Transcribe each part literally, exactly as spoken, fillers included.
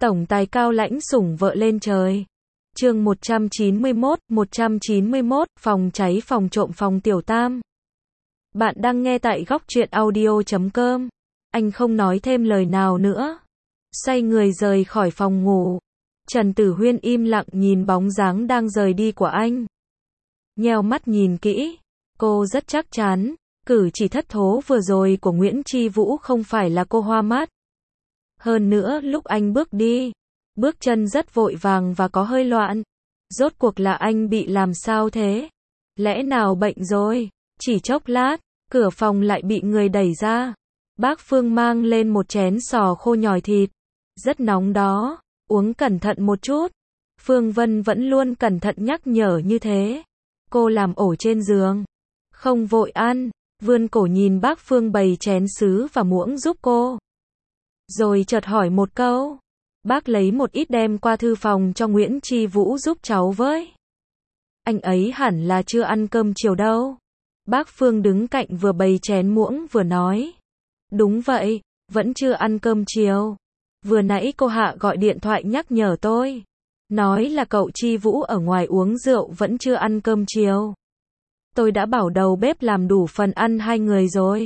Tổng tài cao lãnh sủng vợ lên trời. Chương một trăm chín mươi mốt, một trăm chín mươi mốt, phòng cháy phòng trộm phòng tiểu tam. Bạn đang nghe tại góc truyện audio chấm com. Anh không nói thêm lời nào nữa. Xoay người rời khỏi phòng ngủ. Trần Tử Huyên im lặng nhìn bóng dáng đang rời đi của anh. Nheo mắt nhìn kỹ. Cô rất chắc chắn, cử chỉ thất thố vừa rồi của Nguyễn Chi Vũ không phải là cô hoa mắt. Hơn nữa lúc anh bước đi, bước chân rất vội vàng và có hơi loạn. Rốt cuộc là anh bị làm sao thế? Lẽ nào bệnh rồi? Chỉ chốc lát, cửa phòng lại bị người đẩy ra. Bác Phương mang lên một chén sò khô nhồi thịt. Rất nóng đó, uống cẩn thận một chút. Phương Vân vẫn luôn cẩn thận nhắc nhở như thế. Cô làm ổ trên giường, không vội ăn, vươn cổ nhìn bác Phương bày chén sứ và muỗng giúp cô. Rồi chợt hỏi một câu. Bác lấy một ít đem qua thư phòng cho Nguyễn Chi Vũ giúp cháu với. Anh ấy hẳn là chưa ăn cơm chiều đâu. Bác Phương đứng cạnh vừa bày chén muỗng vừa nói. Đúng vậy, vẫn chưa ăn cơm chiều. Vừa nãy cô Hạ gọi điện thoại nhắc nhở tôi. Nói là cậu Chi Vũ ở ngoài uống rượu vẫn chưa ăn cơm chiều. Tôi đã bảo đầu bếp làm đủ phần ăn hai người rồi.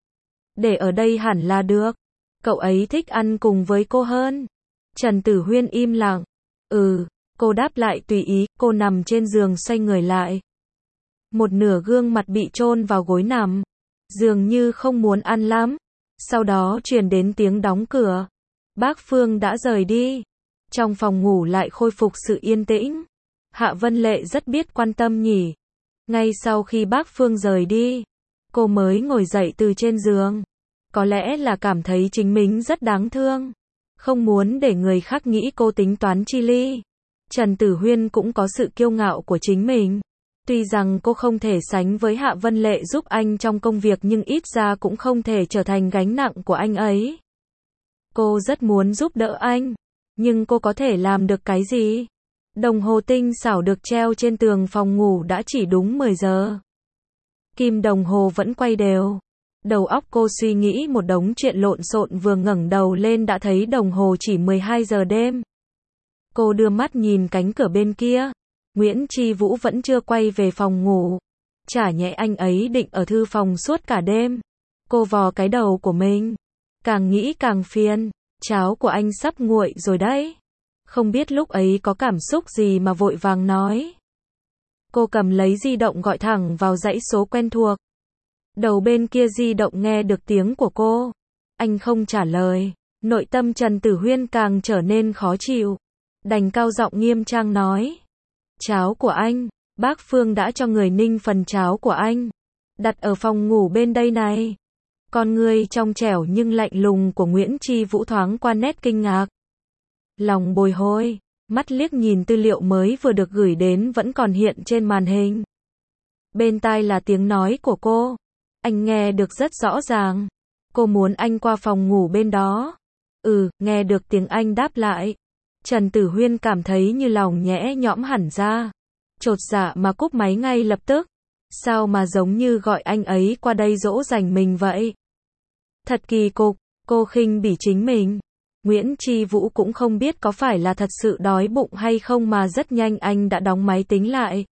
Để ở đây hẳn là được. Cậu ấy thích ăn cùng với cô hơn. Trần Tử Huyên im lặng. Ừ, cô đáp lại tùy ý, cô nằm trên giường xoay người lại. Một nửa gương mặt bị chôn vào gối nằm. Dường như không muốn ăn lắm. Sau đó truyền đến tiếng đóng cửa. Bác Phương đã rời đi. Trong phòng ngủ lại khôi phục sự yên tĩnh. Hạ Vân Lệ rất biết quan tâm nhỉ. Ngay sau khi bác Phương rời đi, cô mới ngồi dậy từ trên giường. Có lẽ là cảm thấy chính mình rất đáng thương. Không muốn để người khác nghĩ cô tính toán chi ly. Trần Tử Huyên cũng có sự kiêu ngạo của chính mình. Tuy rằng cô không thể sánh với Hạ Vân Lệ giúp anh trong công việc nhưng ít ra cũng không thể trở thành gánh nặng của anh ấy. Cô rất muốn giúp đỡ anh. Nhưng cô có thể làm được cái gì? Đồng hồ tinh xảo được treo trên tường phòng ngủ đã chỉ đúng mười giờ. Kim đồng hồ vẫn quay đều. Đầu óc cô suy nghĩ một đống chuyện lộn xộn vừa ngẩng đầu lên đã thấy đồng hồ chỉ mười hai giờ đêm. Cô đưa mắt nhìn cánh cửa bên kia. Nguyễn Chi Vũ vẫn chưa quay về phòng ngủ. Chả nhẽ anh ấy định ở thư phòng suốt cả đêm. Cô vò cái đầu của mình. Càng nghĩ càng phiền. Cháo của anh sắp nguội rồi đấy. Không biết lúc ấy có cảm xúc gì mà vội vàng nói. Cô cầm lấy di động gọi thẳng vào dãy số quen thuộc. Đầu bên kia di động nghe được tiếng của cô. Anh không trả lời. Nội tâm Trần Tử Huyên càng trở nên khó chịu. Đành cao giọng nghiêm trang nói. Cháo của anh, bác Phương đã cho người ninh phần cháo của anh. Đặt ở phòng ngủ bên đây này. Con người trong trẻo nhưng lạnh lùng của Nguyễn Chi Vũ thoáng qua nét kinh ngạc. Lòng bồi hồi, mắt liếc nhìn tư liệu mới vừa được gửi đến vẫn còn hiện trên màn hình. Bên tai là tiếng nói của cô. Anh nghe được rất rõ ràng. Cô muốn anh qua phòng ngủ bên đó. Ừ, nghe được tiếng anh đáp lại. Trần Tử Huyên cảm thấy như lòng nhẽ nhõm hẳn ra. Chột dạ mà cúp máy ngay lập tức. Sao mà giống như gọi anh ấy qua đây dỗ dành mình vậy? Thật kỳ cục, cô khinh bỉ chính mình. Nguyễn Chi Vũ cũng không biết có phải là thật sự đói bụng hay không mà rất nhanh anh đã đóng máy tính lại.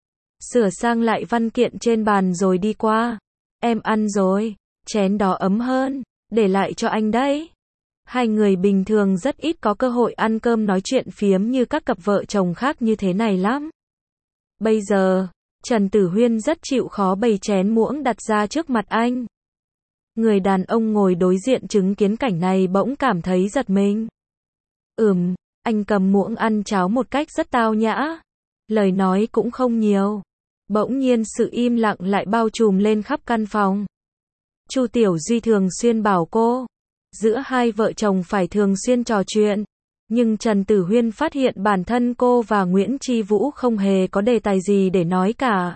Sửa sang lại văn kiện trên bàn rồi đi qua. Em ăn rồi, chén đó ấm hơn, để lại cho anh đấy. Hai người bình thường rất ít có cơ hội ăn cơm nói chuyện phiếm như các cặp vợ chồng khác như thế này lắm. Bây giờ, Trần Tử Huyên rất chịu khó bày chén muỗng đặt ra trước mặt anh. Người đàn ông ngồi đối diện chứng kiến cảnh này bỗng cảm thấy giật mình. Ừm, anh cầm muỗng ăn cháo một cách rất tao nhã. Lời nói cũng không nhiều. Bỗng nhiên sự im lặng lại bao trùm lên khắp căn phòng. Chu Tiểu Duy thường xuyên bảo cô, giữa hai vợ chồng phải thường xuyên trò chuyện. Nhưng Trần Tử Huyên phát hiện bản thân cô và Nguyễn Chi Vũ không hề có đề tài gì để nói cả.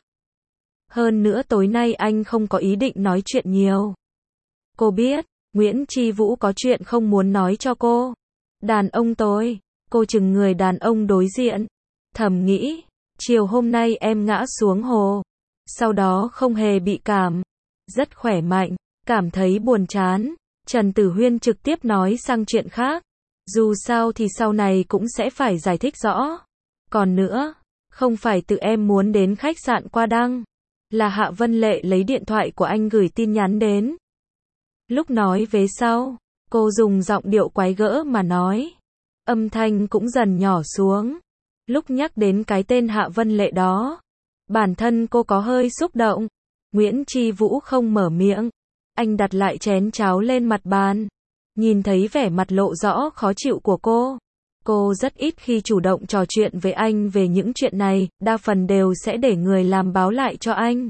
Hơn nữa tối nay anh không có ý định nói chuyện nhiều. Cô biết, Nguyễn Chi Vũ có chuyện không muốn nói cho cô. Đàn ông tôi, cô chừng người đàn ông đối diện. Thầm nghĩ, chiều hôm nay em ngã xuống hồ. Sau đó không hề bị cảm. Rất khỏe mạnh, cảm thấy buồn chán. Trần Tử Huyên trực tiếp nói sang chuyện khác. Dù sao thì sau này cũng sẽ phải giải thích rõ. Còn nữa, không phải tự em muốn đến khách sạn qua đăng, là Hạ Vân Lệ lấy điện thoại của anh gửi tin nhắn đến. Lúc nói vế sau, cô dùng giọng điệu quái gỡ mà nói. Âm thanh cũng dần nhỏ xuống. Lúc nhắc đến cái tên Hạ Vân Lệ đó, bản thân cô có hơi xúc động. Nguyễn Chi Vũ không mở miệng. Anh đặt lại chén cháo lên mặt bàn. Nhìn thấy vẻ mặt lộ rõ khó chịu của cô. Cô rất ít khi chủ động trò chuyện với anh về những chuyện này, đa phần đều sẽ để người làm báo lại cho anh.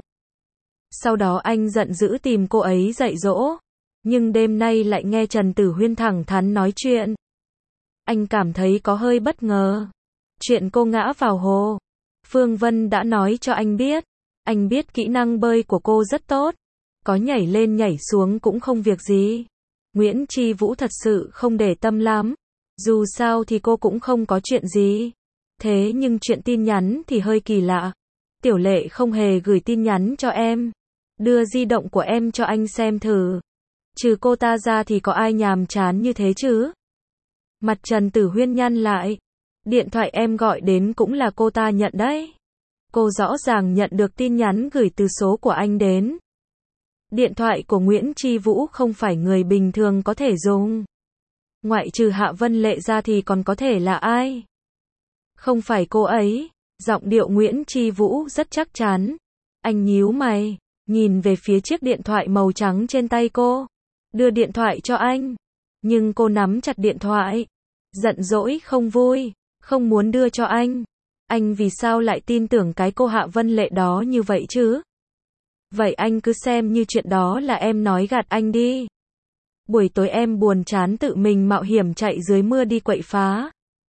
Sau đó anh giận dữ tìm cô ấy dạy dỗ. Nhưng đêm nay lại nghe Trần Tử Huyên thẳng thắn nói chuyện. Anh cảm thấy có hơi bất ngờ. Chuyện cô ngã vào hồ, Phương Vân đã nói cho anh biết. Anh biết kỹ năng bơi của cô rất tốt. Có nhảy lên nhảy xuống cũng không việc gì. Nguyễn Chi Vũ thật sự không để tâm lắm. Dù sao thì cô cũng không có chuyện gì. Thế nhưng chuyện tin nhắn thì hơi kỳ lạ. Tiểu Lệ không hề gửi tin nhắn cho em. Đưa di động của em cho anh xem thử. Trừ cô ta ra thì có ai nhàm chán như thế chứ? Mặt Trần Tử Huyên nhăn lại. Điện thoại em gọi đến cũng là cô ta nhận đấy. Cô rõ ràng nhận được tin nhắn gửi từ số của anh đến. Điện thoại của Nguyễn Chi Vũ không phải người bình thường có thể dùng. Ngoại trừ Hạ Vân Lệ ra thì còn có thể là ai? Không phải cô ấy. Giọng điệu Nguyễn Chi Vũ rất chắc chắn. Anh nhíu mày, nhìn về phía chiếc điện thoại màu trắng trên tay cô. Đưa điện thoại cho anh. Nhưng cô nắm chặt điện thoại. Giận dỗi không vui, không muốn đưa cho anh. Anh vì sao lại tin tưởng cái cô Hạ Vân Lệ đó như vậy chứ? Vậy anh cứ xem như chuyện đó là em nói gạt anh đi. Buổi tối em buồn chán tự mình mạo hiểm chạy dưới mưa đi quậy phá.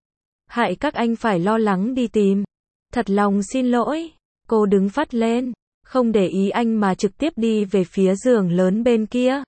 Hại các anh phải lo lắng đi tìm. Thật lòng xin lỗi. Cô đứng phắt lên, không để ý anh mà trực tiếp đi về phía giường lớn bên kia.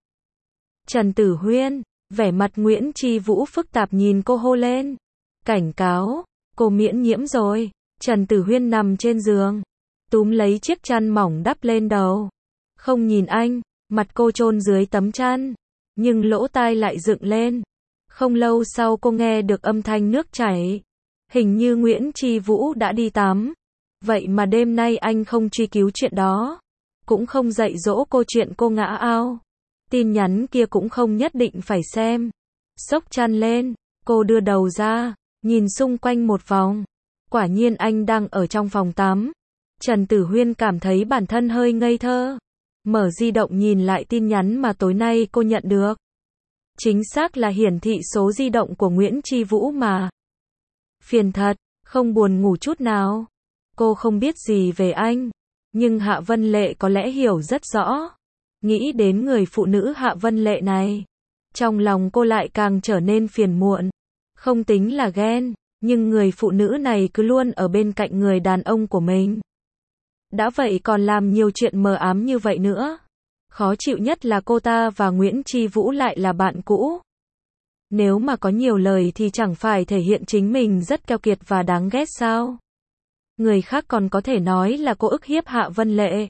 Trần Tử Huyên, vẻ mặt Nguyễn Chi Vũ phức tạp nhìn cô hô lên. Cảnh cáo, cô miễn nhiễm rồi. Trần Tử Huyên nằm trên giường, túm lấy chiếc chăn mỏng đắp lên đầu. Không nhìn anh, mặt cô chôn dưới tấm chăn, nhưng lỗ tai lại dựng lên. Không lâu sau cô nghe được âm thanh nước chảy. Hình như Nguyễn Chi Vũ đã đi tắm. Vậy mà đêm nay anh không truy cứu chuyện đó. Cũng không dạy dỗ cô chuyện cô ngã ao. Tin nhắn kia cũng không nhất định phải xem. Xốc chăn lên, cô đưa đầu ra, nhìn xung quanh một vòng. Quả nhiên anh đang ở trong phòng tắm. Trần Tử Huyên cảm thấy bản thân hơi ngây thơ. Mở di động nhìn lại tin nhắn mà tối nay cô nhận được. Chính xác là hiển thị số di động của Nguyễn Chi Vũ mà. Phiền thật, không buồn ngủ chút nào. Cô không biết gì về anh, nhưng Hạ Vân Lệ có lẽ hiểu rất rõ. Nghĩ đến người phụ nữ Hạ Vân Lệ này, trong lòng cô lại càng trở nên phiền muộn. Không tính là ghen, nhưng người phụ nữ này cứ luôn ở bên cạnh người đàn ông của mình. Đã vậy còn làm nhiều chuyện mờ ám như vậy nữa. Khó chịu nhất là cô ta và Nguyễn Chi Vũ lại là bạn cũ. Nếu mà có nhiều lời thì chẳng phải thể hiện chính mình rất keo kiệt và đáng ghét sao? Người khác còn có thể nói là cô ức hiếp Hạ Vân Lệ.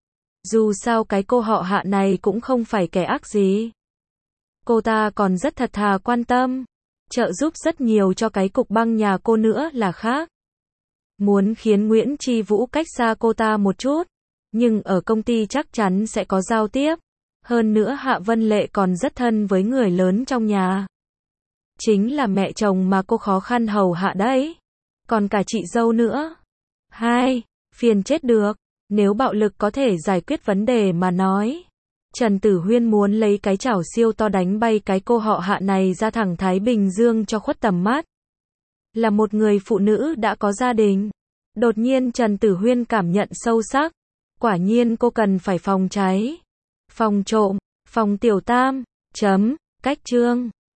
Dù sao cái cô họ Hạ này cũng không phải kẻ ác gì. Cô ta còn rất thật thà quan tâm, trợ giúp rất nhiều cho cái cục băng nhà cô nữa là khác. Muốn khiến Nguyễn Chi Vũ cách xa cô ta một chút, nhưng ở công ty chắc chắn sẽ có giao tiếp. Hơn nữa Hạ Vân Lệ còn rất thân với người lớn trong nhà. Chính là mẹ chồng mà cô khó khăn hầu hạ đấy. Còn cả chị dâu nữa. Hai, phiền chết được. Nếu bạo lực có thể giải quyết vấn đề mà nói. Trần Tử Huyên muốn lấy cái chảo siêu to đánh bay cái cô họ Hạ này ra thẳng Thái Bình Dương cho khuất tầm mắt. Là một người phụ nữ đã có gia đình. Đột nhiên Trần Tử Huyên cảm nhận sâu sắc. Quả nhiên cô cần phải phòng cháy, phòng trộm, phòng tiểu tam. Chấm, cách chương.